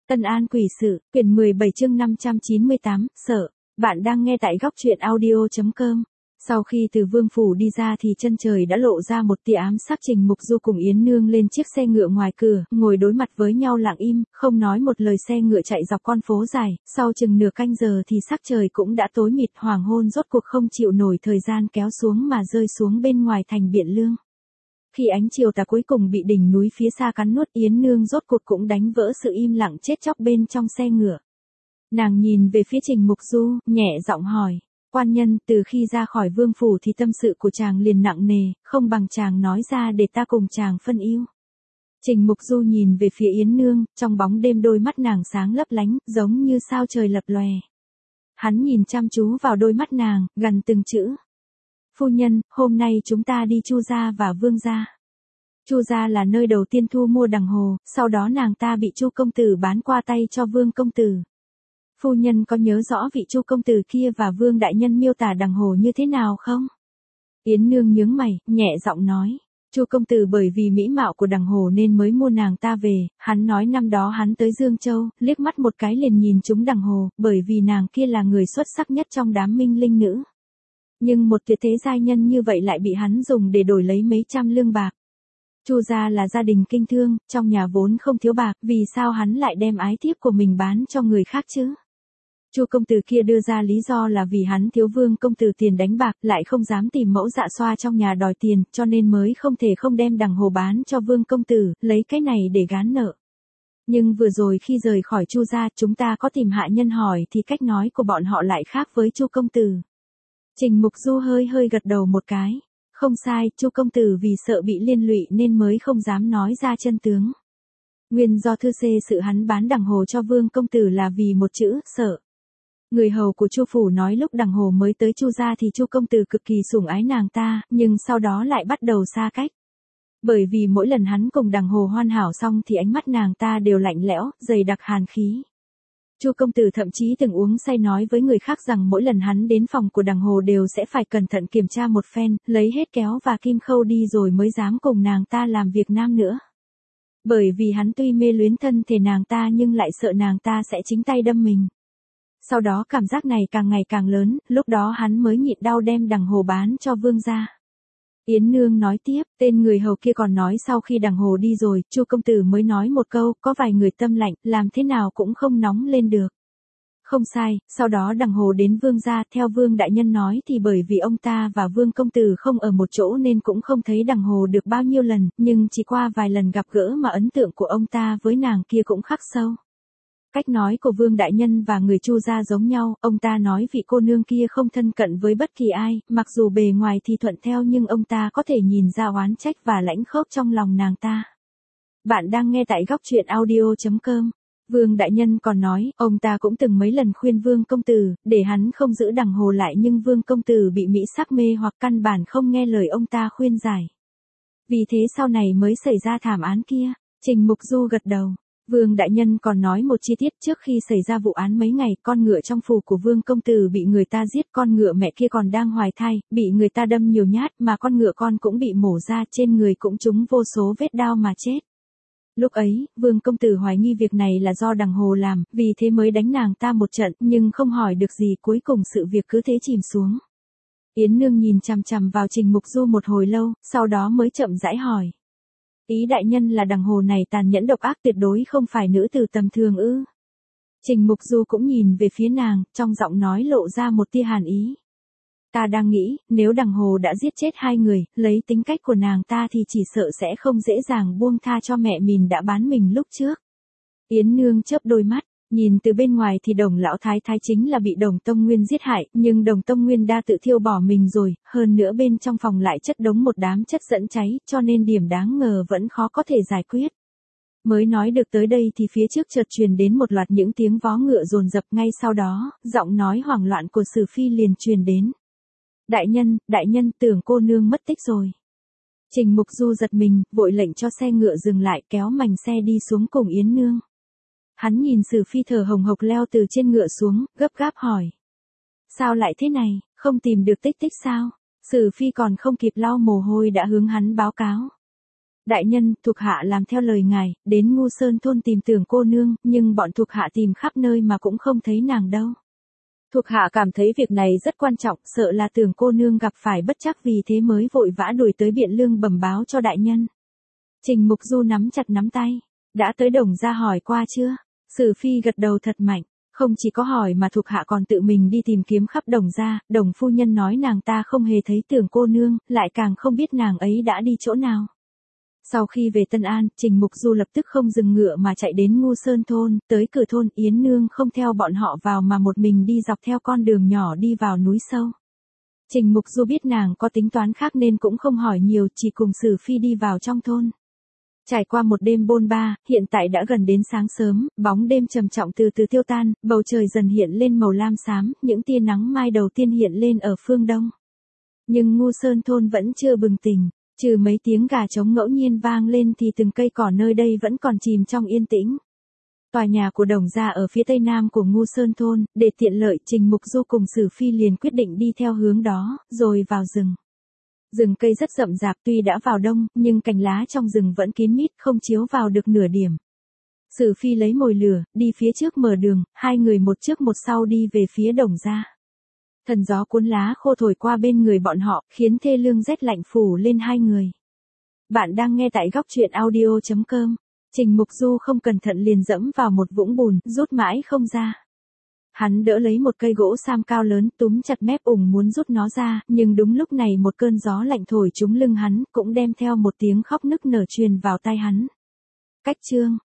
Tân An quỷ sự, quyển 17 chương 598, sợ. Bạn đang nghe tại góc truyện audio.com. Sau khi từ Vương Phủ đi ra thì chân trời đã lộ ra một tia ám sắc. Trình Mục Du cùng Yến Nương lên chiếc xe ngựa ngoài cửa, ngồi đối mặt với nhau lặng im, không nói một lời. Xe ngựa chạy dọc con phố dài, sau chừng nửa canh giờ thì sắc trời cũng đã tối mịt. Hoàng hôn rốt cuộc không chịu nổi thời gian kéo xuống mà rơi xuống bên ngoài thành Biện Lương. Khi ánh chiều tà cuối cùng bị đỉnh núi phía xa cắn nuốt, Yến Nương rốt cuộc cũng đánh vỡ sự im lặng chết chóc bên trong xe ngựa. Nàng nhìn về phía Trình Mục Du, nhẹ giọng hỏi, quan nhân, từ khi ra khỏi Vương Phủ thì tâm sự của chàng liền nặng nề, không bằng chàng nói ra để ta cùng chàng phân ưu. Trình Mục Du nhìn về phía Yến Nương, trong bóng đêm đôi mắt nàng sáng lấp lánh, giống như sao trời lập lòe. Hắn nhìn chăm chú vào đôi mắt nàng, gằn từng chữ. Phu nhân, hôm nay chúng ta đi Chu gia và Vương gia. Chu gia là nơi đầu tiên thu mua đằng hồ, sau đó nàng ta bị Chu công tử bán qua tay cho Vương công tử. Phu nhân có nhớ rõ vị Chu công tử kia và Vương đại nhân miêu tả đằng hồ như thế nào không? Yến Nương nhướng mày, nhẹ giọng nói. Chu công tử bởi vì mỹ mạo của đằng hồ nên mới mua nàng ta về, hắn nói năm đó hắn tới Dương Châu, liếc mắt một cái liền nhìn trúng đằng hồ, bởi vì nàng kia là người xuất sắc nhất trong đám minh linh nữ. Nhưng một tuyệt thế giai nhân như vậy lại bị hắn dùng để đổi lấy mấy trăm lương bạc. Chu gia là gia đình kinh thương, trong nhà vốn không thiếu bạc, vì sao hắn lại đem ái thiếp của mình bán cho người khác chứ? Chu công tử kia đưa ra lý do là vì hắn thiếu Vương công tử tiền đánh bạc, lại không dám tìm mẫu dạ xoa trong nhà đòi tiền, cho nên mới không thể không đem đằng hồ bán cho Vương công tử, lấy cái này để gán nợ. Nhưng vừa rồi khi rời khỏi Chu gia, chúng ta có tìm hạ nhân hỏi thì cách nói của bọn họ lại khác với Chu công tử. Trình Mục Du hơi gật đầu một cái. Không sai, Chu công tử vì sợ bị liên lụy nên mới không dám nói ra chân tướng. Nguyên do thư xê sự hắn bán đằng hồ cho Vương công tử là vì một chữ, sợ. Người hầu của Chu phủ nói lúc đằng hồ mới tới Chu gia thì Chu công tử cực kỳ sủng ái nàng ta, nhưng sau đó lại bắt đầu xa cách. Bởi vì mỗi lần hắn cùng đằng hồ hoàn hảo xong thì ánh mắt nàng ta đều lạnh lẽo, dày đặc hàn khí. Chu công tử thậm chí từng uống say nói với người khác rằng mỗi lần hắn đến phòng của đằng hồ đều sẽ phải cẩn thận kiểm tra một phen, lấy hết kéo và kim khâu đi rồi mới dám cùng nàng ta làm việc nam nữa. Bởi vì hắn tuy mê luyến thân thể nàng ta nhưng lại sợ nàng ta sẽ chính tay đâm mình. Sau đó cảm giác này càng ngày càng lớn, lúc đó hắn mới nhịn đau đem đằng hồ bán cho Vương gia. Yến Nương nói tiếp, tên người hầu kia còn nói sau khi đằng hồ đi rồi, Chu công tử mới nói một câu, có vài người tâm lạnh, làm thế nào cũng không nóng lên được. Không sai, sau đó đằng hồ đến Vương gia, theo Vương đại nhân nói thì bởi vì ông ta và Vương công tử không ở một chỗ nên cũng không thấy đằng hồ được bao nhiêu lần, nhưng chỉ qua vài lần gặp gỡ mà ấn tượng của ông ta với nàng kia cũng khắc sâu. Cách nói của Vương đại nhân và người Chu gia giống nhau, ông ta nói vị cô nương kia không thân cận với bất kỳ ai, mặc dù bề ngoài thì thuận theo nhưng ông ta có thể nhìn ra oán trách và lãnh khốc trong lòng nàng ta. Bạn đang nghe tại góc truyện audio.com. Vương đại nhân còn nói, ông ta cũng từng mấy lần khuyên Vương công tử, để hắn không giữ đằng hồ lại nhưng Vương công tử bị mỹ sắc mê hoặc căn bản không nghe lời ông ta khuyên giải. Vì thế sau này mới xảy ra thảm án kia. Trình Mục Du gật đầu. Vương đại nhân còn nói một chi tiết, trước khi xảy ra vụ án mấy ngày, con ngựa trong phủ của Vương công tử bị người ta giết, con ngựa mẹ kia còn đang hoài thai, bị người ta đâm nhiều nhát, mà con ngựa con cũng bị mổ ra, trên người cũng trúng vô số vết đao mà chết. Lúc ấy, Vương công tử hoài nghi việc này là do đằng hồ làm, vì thế mới đánh nàng ta một trận, nhưng không hỏi được gì, cuối cùng sự việc cứ thế chìm xuống. Yến Nương nhìn chằm chằm vào Trình Mục Du một hồi lâu, sau đó mới chậm rãi hỏi. Ý đại nhân là đằng hồ này tàn nhẫn độc ác, tuyệt đối không phải nữ tử tầm thường ư? Trình Mục Du cũng nhìn về phía nàng, trong giọng nói lộ ra một tia hàn ý. Ta đang nghĩ, nếu đằng hồ đã giết chết hai người, lấy tính cách của nàng ta thì chỉ sợ sẽ không dễ dàng buông tha cho mẹ mình đã bán mình lúc trước. Yến Nương chớp đôi mắt. Nhìn từ bên ngoài thì Đồng lão thái thái chính là bị Đồng Tông Nguyên giết hại, nhưng Đồng Tông Nguyên đã tự thiêu bỏ mình rồi, hơn nữa bên trong phòng lại chất đống một đám chất dẫn cháy, cho nên điểm đáng ngờ vẫn khó có thể giải quyết. Mới nói được tới đây thì phía trước chợt truyền đến một loạt những tiếng vó ngựa dồn dập, ngay sau đó, giọng nói hoảng loạn của Sử Phi liền truyền đến. Đại nhân, tưởng cô nương mất tích rồi. Trình Mục Du giật mình, vội lệnh cho xe ngựa dừng lại, kéo mành xe đi xuống cùng Yến Nương. Hắn nhìn Sử Phi thở hồng hộc leo từ trên ngựa xuống, gấp gáp hỏi. Sao lại thế này, không tìm được tích tích sao? Sử Phi còn không kịp lau mồ hôi đã hướng hắn báo cáo. Đại nhân, thuộc hạ làm theo lời ngài, đến Ngu Sơn thôn tìm Tưởng cô nương, nhưng bọn thuộc hạ tìm khắp nơi mà cũng không thấy nàng đâu. Thuộc hạ cảm thấy việc này rất quan trọng, sợ là Tưởng cô nương gặp phải bất trắc vì thế mới vội vã đuổi tới Biện Lương bẩm báo cho đại nhân. Trình Mục Du nắm chặt nắm tay. Đã tới Đồng gia hỏi qua chưa? Sử Phi gật đầu thật mạnh. Không chỉ có hỏi mà thuộc hạ còn tự mình đi tìm kiếm khắp Đồng gia, Đồng phu nhân nói nàng ta không hề thấy Tưởng cô nương, lại càng không biết nàng ấy đã đi chỗ nào. Sau khi về Tân An, Trình Mục Du lập tức không dừng ngựa mà chạy đến Ngu Sơn thôn, tới cửa thôn Yến Nương không theo bọn họ vào mà một mình đi dọc theo con đường nhỏ đi vào núi sâu. Trình Mục Du biết nàng có tính toán khác nên cũng không hỏi nhiều, chỉ cùng Sử Phi đi vào trong thôn. Trải qua một đêm bôn ba, hiện tại đã gần đến sáng sớm, bóng đêm trầm trọng từ từ tiêu tan, bầu trời dần hiện lên màu lam xám, những tia nắng mai đầu tiên hiện lên ở phương đông. Nhưng Ngu Sơn thôn vẫn chưa bừng tỉnh, trừ mấy tiếng gà trống ngẫu nhiên vang lên thì từng cây cỏ nơi đây vẫn còn chìm trong yên tĩnh. Tòa nhà của Đồng gia ở phía tây nam của Ngu Sơn thôn, để tiện lợi Trình Mục Du cùng Sử Phi liền quyết định đi theo hướng đó, rồi vào rừng. Rừng cây rất rậm rạp tuy đã vào đông, nhưng cành lá trong rừng vẫn kín mít không chiếu vào được nửa điểm. Sử Phi lấy mồi lửa, đi phía trước mở đường, hai người một trước một sau đi về phía Đồng gia. Thần gió cuốn lá khô thổi qua bên người bọn họ, khiến thê lương rét lạnh phủ lên hai người. Bạn đang nghe tại góc truyện audio.com. Trình Mục Du không cẩn thận liền dẫm vào một vũng bùn, rút mãi không ra. Hắn đỡ lấy một cây gỗ sam cao lớn, túm chặt mép ủng muốn rút nó ra, nhưng đúng lúc này một cơn gió lạnh thổi trúng lưng hắn, cũng đem theo một tiếng khóc nức nở truyền vào tai hắn. Cách chương